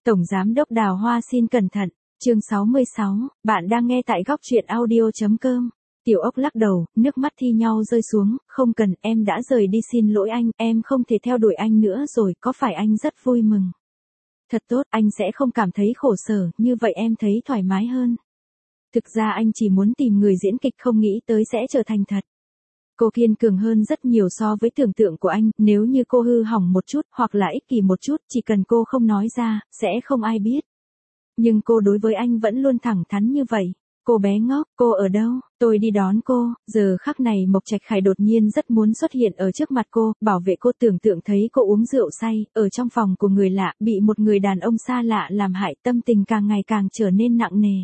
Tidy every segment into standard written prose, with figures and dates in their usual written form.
Tổng Giám đốc Đào Hoa xin cẩn thận. Chương 66, bạn đang nghe tại góc truyện audio.com. Tiểu Ốc lắc đầu, nước mắt thi nhau rơi xuống, không cần, em đã rời đi, xin lỗi anh, em không thể theo đuổi anh nữa rồi, có phải anh rất vui mừng? Thật tốt, anh sẽ không cảm thấy khổ sở, như vậy em thấy thoải mái hơn. Thực ra anh chỉ muốn tìm người diễn kịch, không nghĩ tới sẽ trở thành thật. Cô kiên cường hơn rất nhiều so với tưởng tượng của anh, nếu như cô hư hỏng một chút, hoặc là ích kỷ một chút, chỉ cần cô không nói ra, sẽ không ai biết. Nhưng cô đối với anh vẫn luôn thẳng thắn như vậy. Cô bé ngốc, cô ở đâu? Tôi đi đón cô. Giờ khắc này Mộc Trạch Khải đột nhiên rất muốn xuất hiện ở trước mặt cô, bảo vệ cô. Tưởng tượng thấy cô uống rượu say, ở trong phòng của người lạ, bị một người đàn ông xa lạ làm hại, tâm tình càng ngày càng trở nên nặng nề.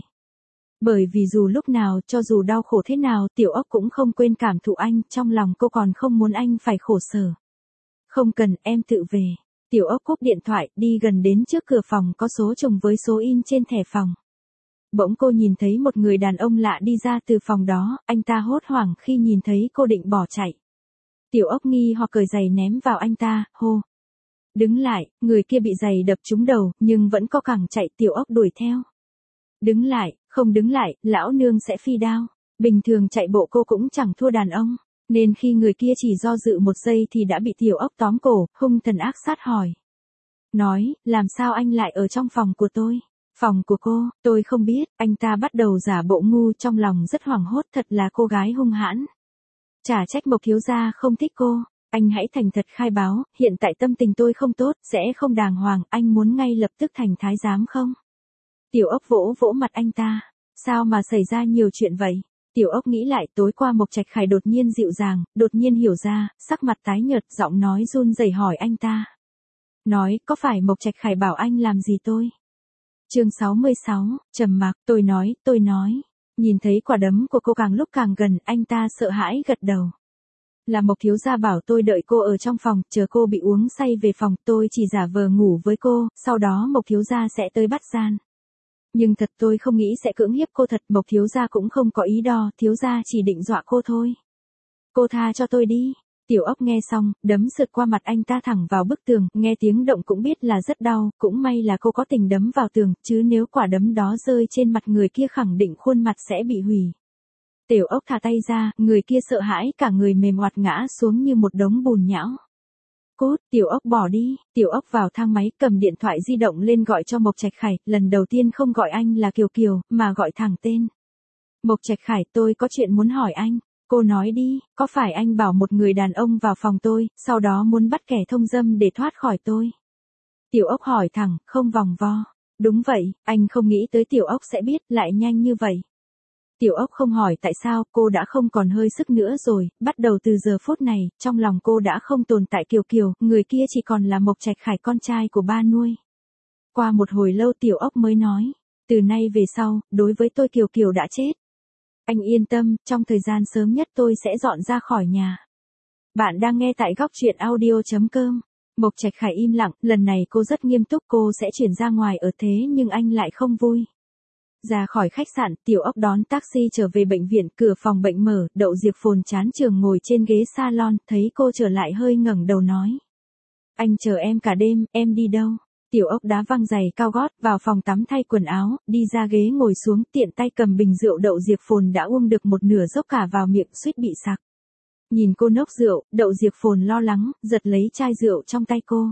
Bởi vì dù lúc nào, cho dù đau khổ thế nào, Tiểu Ốc cũng không quên cảm thụ anh, trong lòng cô còn không muốn anh phải khổ sở. Không cần, em tự về. Tiểu Ốc cúp điện thoại, đi gần đến trước cửa phòng có số trùng với số in trên thẻ phòng. Bỗng cô nhìn thấy một người đàn ông lạ đi ra từ phòng đó, anh ta hốt hoảng khi nhìn thấy cô định bỏ chạy. Tiểu Ốc nghi hoặc cởi giày ném vào anh ta, hô. Đứng lại, người kia bị giày đập trúng đầu, nhưng vẫn co cẳng chạy. Tiểu Ốc đuổi theo. Đứng lại, không đứng lại, lão nương sẽ phi đao. Bình thường chạy bộ cô cũng chẳng thua đàn ông, nên khi người kia chỉ do dự một giây thì đã bị Tiểu Ốc tóm cổ, hung thần ác sát hỏi. Nói, làm sao anh lại ở trong phòng của tôi? Phòng của cô, tôi không biết. Anh ta bắt đầu giả bộ ngu, trong lòng rất hoảng hốt, thật là cô gái hung hãn. Chả trách Mộc thiếu gia không thích cô. Anh hãy thành thật khai báo, hiện tại tâm tình tôi không tốt, sẽ không đàng hoàng, anh muốn ngay lập tức thành thái giám không? Tiểu Ốc vỗ vỗ mặt anh ta. Sao mà xảy ra nhiều chuyện vậy? Tiểu Ốc nghĩ lại, tối qua Mộc Trạch Khải đột nhiên dịu dàng, đột nhiên hiểu ra, sắc mặt tái nhợt, giọng nói run rẩy hỏi anh ta. Nói, có phải Mộc Trạch Khải bảo anh làm gì tôi? Chương 66, trầm mặc, tôi nói. Nhìn thấy quả đấm của cô càng lúc càng gần, anh ta sợ hãi gật đầu. Là Mộc thiếu gia bảo tôi đợi cô ở trong phòng, chờ cô bị uống say về phòng, tôi chỉ giả vờ ngủ với cô, sau đó Mộc thiếu gia sẽ tới bắt gian. Nhưng thật tôi không nghĩ sẽ cưỡng hiếp cô thật, Mộc thiếu gia cũng không có ý đo, thiếu gia chỉ định dọa cô thôi. Cô tha cho tôi đi. Tiểu Ốc nghe xong, đấm sượt qua mặt anh ta thẳng vào bức tường, nghe tiếng động cũng biết là rất đau, cũng may là cô có tình đấm vào tường, chứ nếu quả đấm đó rơi trên mặt người kia khẳng định khuôn mặt sẽ bị hủy. Tiểu Ốc thả tay ra, người kia sợ hãi cả người mềm oặt ngã xuống như một đống bùn nhão. Cút, Tiểu Ốc bỏ đi. Tiểu Ốc vào thang máy, cầm điện thoại di động lên gọi cho Mộc Trạch Khải, lần đầu tiên không gọi anh là Kiều Kiều, mà gọi thẳng tên. Mộc Trạch Khải, tôi có chuyện muốn hỏi anh. Cô nói đi, có phải anh bảo một người đàn ông vào phòng tôi, sau đó muốn bắt kẻ thông dâm để thoát khỏi tôi? Tiểu Ốc hỏi thẳng, không vòng vo. Đúng vậy, anh không nghĩ tới Tiểu Ốc sẽ biết, lại nhanh như vậy. Tiểu Ốc không hỏi tại sao, cô đã không còn hơi sức nữa rồi, bắt đầu từ giờ phút này, trong lòng cô đã không tồn tại Kiều Kiều, người kia chỉ còn là Mộc Trạch Khải, con trai của ba nuôi. Qua một hồi lâu Tiểu Ốc mới nói, từ nay về sau, đối với tôi Kiều Kiều đã chết. Anh yên tâm, trong thời gian sớm nhất tôi sẽ dọn ra khỏi nhà. Bạn đang nghe tại góc truyện audio.com. Mộc Trạch Khải im lặng, lần này cô rất nghiêm túc, cô sẽ chuyển ra ngoài ở thế nhưng anh lại không vui. Ra khỏi khách sạn, Tiểu Ốc đón taxi trở về bệnh viện, cửa phòng bệnh mở, Đậu Diệp Phồn chán trường ngồi trên ghế salon, thấy cô trở lại hơi ngẩng đầu nói. Anh chờ em cả đêm, em đi đâu? Tiểu Ốc đá văng giày cao gót, vào phòng tắm thay quần áo, đi ra ghế ngồi xuống, tiện tay cầm bình rượu Đậu Diệp Phồn đã uống được một nửa dốc cả vào miệng, suýt bị sặc. Nhìn cô nốc rượu, Đậu Diệp Phồn lo lắng, giật lấy chai rượu trong tay cô.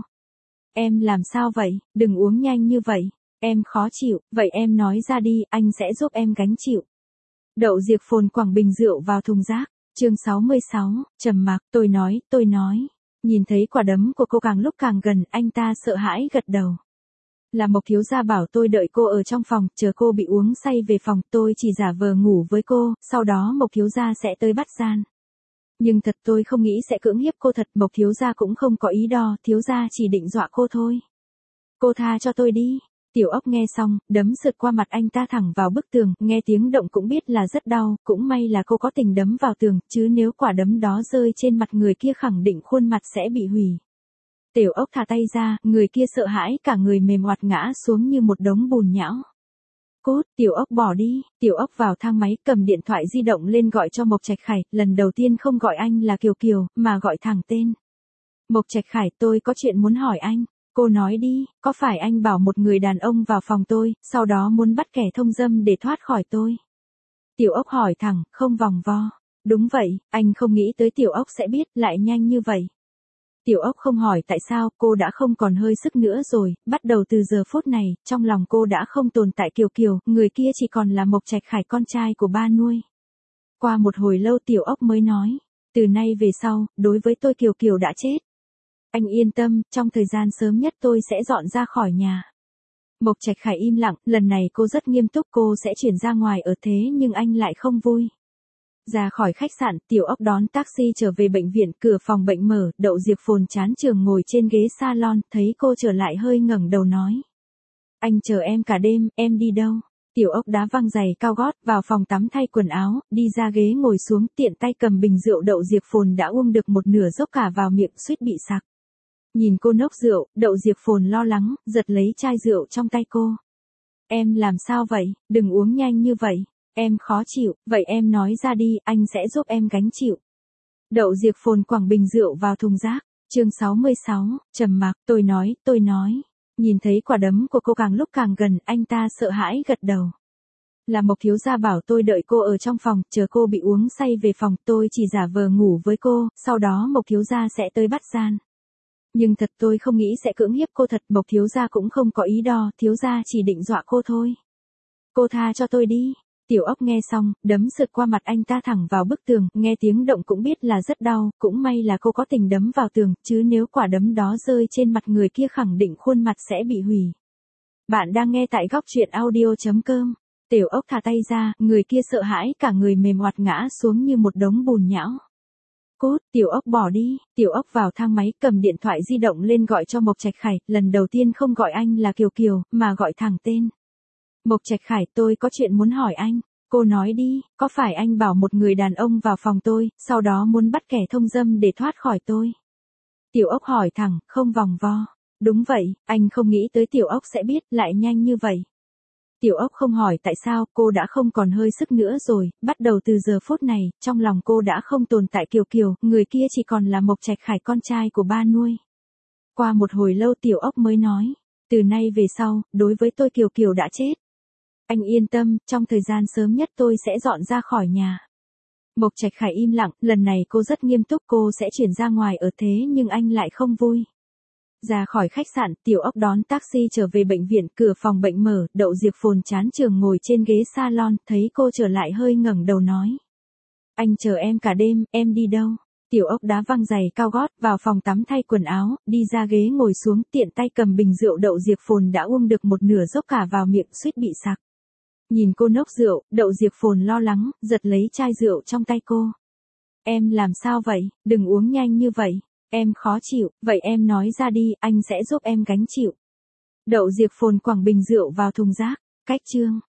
Em làm sao vậy, đừng uống nhanh như vậy. Em khó chịu, vậy em nói ra đi, anh sẽ giúp em gánh chịu. Đậu Diệp Phồn quẳng bình rượu vào thùng rác. Chương 66, trầm mặc, tôi nói. Nhìn thấy quả đấm của cô càng lúc càng gần, anh ta sợ hãi gật đầu. Là Mộc thiếu gia bảo tôi đợi cô ở trong phòng, chờ cô bị uống say về phòng, tôi chỉ giả vờ ngủ với cô, sau đó Mộc thiếu gia sẽ tới bắt gian. Nhưng thật tôi không nghĩ sẽ cưỡng hiếp cô thật, Mộc thiếu gia cũng không có ý đo, thiếu gia chỉ định dọa cô thôi. Cô tha cho tôi đi. Tiểu Ốc nghe xong, đấm sượt qua mặt anh ta thẳng vào bức tường, nghe tiếng động cũng biết là rất đau, cũng may là cô có tình đấm vào tường, chứ nếu quả đấm đó rơi trên mặt người kia khẳng định khuôn mặt sẽ bị hủy. Tiểu Ốc thả tay ra, người kia sợ hãi cả người mềm oặt ngã xuống như một đống bùn nhão. Cút, Tiểu Ốc bỏ đi. Tiểu Ốc vào thang máy, cầm điện thoại di động lên gọi cho Mộc Trạch Khải, lần đầu tiên không gọi anh là Kiều Kiều, mà gọi thẳng tên. Mộc Trạch Khải, tôi có chuyện muốn hỏi anh. Cô nói đi, có phải anh bảo một người đàn ông vào phòng tôi, sau đó muốn bắt kẻ thông dâm để thoát khỏi tôi? Tiểu ốc hỏi thẳng, không vòng vo. Đúng vậy, anh không nghĩ tới tiểu ốc sẽ biết lại nhanh như vậy. Tiểu ốc không hỏi tại sao, cô đã không còn hơi sức nữa rồi, bắt đầu từ giờ phút này, trong lòng cô đã không tồn tại Kiều Kiều, người kia chỉ còn là Mộc Trạch Khải con trai của ba nuôi. Qua một hồi lâu tiểu ốc mới nói, từ nay về sau, đối với tôi Kiều Kiều đã chết. Anh yên tâm, trong thời gian sớm nhất tôi sẽ dọn ra khỏi nhà. Mộc Trạch Khải im lặng, lần này cô rất nghiêm túc, cô sẽ chuyển ra ngoài ở thế nhưng anh lại không vui. Ra khỏi khách sạn, tiểu ốc đón taxi trở về bệnh viện, cửa phòng bệnh mở, Đậu Diệp Phồn chán trường ngồi trên ghế salon, thấy cô trở lại hơi ngẩng đầu nói. Anh chờ em cả đêm, em đi đâu? Tiểu ốc đá văng giày cao gót, vào phòng tắm thay quần áo, đi ra ghế ngồi xuống, tiện tay cầm bình rượu Đậu Diệp Phồn đã uống được một nửa dốc cả vào miệng, suýt bị sặc. Nhìn cô nốc rượu, Đậu Diệp Phồn lo lắng, giật lấy chai rượu trong tay cô. Em làm sao vậy, đừng uống nhanh như vậy. Em khó chịu, vậy em nói ra đi, anh sẽ giúp em gánh chịu. Đậu Diệp Phồn quẳng bình rượu vào thùng rác. Chương 66, trầm mặc, tôi nói. Nhìn thấy quả đấm của cô càng lúc càng gần, anh ta sợ hãi gật đầu. Là Mộc thiếu gia bảo tôi đợi cô ở trong phòng, chờ cô bị uống say về phòng, tôi chỉ giả vờ ngủ với cô, sau đó Mộc thiếu gia sẽ tới bắt gian. Nhưng thật tôi không nghĩ sẽ cưỡng hiếp cô thật, Mộc thiếu gia cũng không có ý đo, thiếu gia chỉ định dọa cô thôi. Cô tha cho tôi đi. Tiểu ốc nghe xong, đấm sượt qua mặt anh ta thẳng vào bức tường, nghe tiếng động cũng biết là rất đau, cũng may là cô có tình đấm vào tường, chứ nếu quả đấm đó rơi trên mặt người kia khẳng định khuôn mặt sẽ bị hủy. Bạn đang nghe tại góc truyện audio.com. Tiểu ốc thả tay ra, người kia sợ hãi cả người mềm oặt ngã xuống như một đống bùn nhão. Cút, tiểu ốc bỏ đi, tiểu ốc vào thang máy cầm điện thoại di động lên gọi cho Mộc Trạch Khải, lần đầu tiên không gọi anh là Kiều Kiều, mà gọi thẳng tên. Mộc Trạch Khải, tôi có chuyện muốn hỏi anh. Cô nói đi, có phải anh bảo một người đàn ông vào phòng tôi, sau đó muốn bắt kẻ thông dâm để thoát khỏi tôi? Tiểu ốc hỏi thẳng, không vòng vo. Đúng vậy, anh không nghĩ tới tiểu ốc sẽ biết lại nhanh như vậy. Tiểu ốc không hỏi tại sao, cô đã không còn hơi sức nữa rồi, bắt đầu từ giờ phút này, trong lòng cô đã không tồn tại Kiều Kiều, người kia chỉ còn là Mộc Trạch Khải con trai của ba nuôi. Qua một hồi lâu tiểu ốc mới nói, từ nay về sau, đối với tôi Kiều Kiều đã chết. Anh yên tâm, trong thời gian sớm nhất tôi sẽ dọn ra khỏi nhà. Mộc Trạch Khải im lặng, lần này cô rất nghiêm túc, cô sẽ chuyển ra ngoài ở thế nhưng anh lại không vui. Ra khỏi khách sạn, tiểu ốc đón taxi trở về bệnh viện, cửa phòng bệnh mở, Đậu Diệp Phồn chán trường ngồi trên ghế salon, thấy cô trở lại hơi ngẩng đầu nói. Anh chờ em cả đêm, em đi đâu? Tiểu ốc đá văng giày cao gót, vào phòng tắm thay quần áo, đi ra ghế ngồi xuống, tiện tay cầm bình rượu Đậu Diệp Phồn đã uống được một nửa dốc cả vào miệng, suýt bị sặc. Nhìn cô nốc rượu, Đậu Diệp Phồn lo lắng, giật lấy chai rượu trong tay cô. Em làm sao vậy, đừng uống nhanh như vậy. Em khó chịu, vậy em nói ra đi, anh sẽ giúp em gánh chịu. Đậu Diệp Phồn quẳng bình rượu vào thùng rác. Cách chương